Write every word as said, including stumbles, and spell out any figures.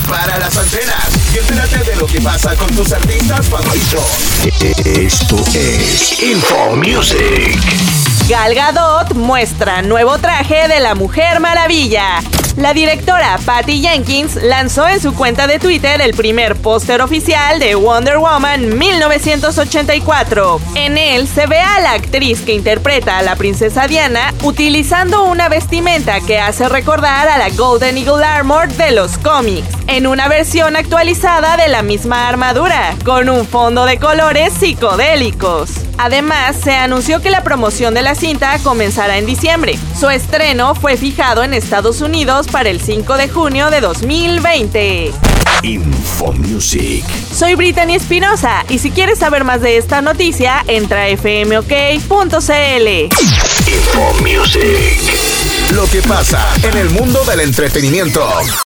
Prepara las antenas y entérate de lo que pasa con tus artistas favoritos. Esto es Info Music. Gal Gadot muestra nuevo traje de la Mujer Maravilla. La directora Patty Jenkins lanzó en su cuenta de Twitter el primer póster oficial de Wonder Woman mil novecientos ochenta y cuatro. En él se ve a la actriz que interpreta a la princesa Diana utilizando una vestimenta que hace recordar a la Golden Eagle Armor de los cómics, en una versión actualizada de la misma armadura, con un fondo de colores psicodélicos. Además, se anunció que la promoción de la cinta comenzará en diciembre. Su estreno fue fijado en Estados Unidos para el cinco de junio de dos mil veinte. Info Music. Soy Brittany Espinosa y si quieres saber más de esta noticia, entra a f m o k punto c l. Info Music. Lo que pasa en el mundo del entretenimiento.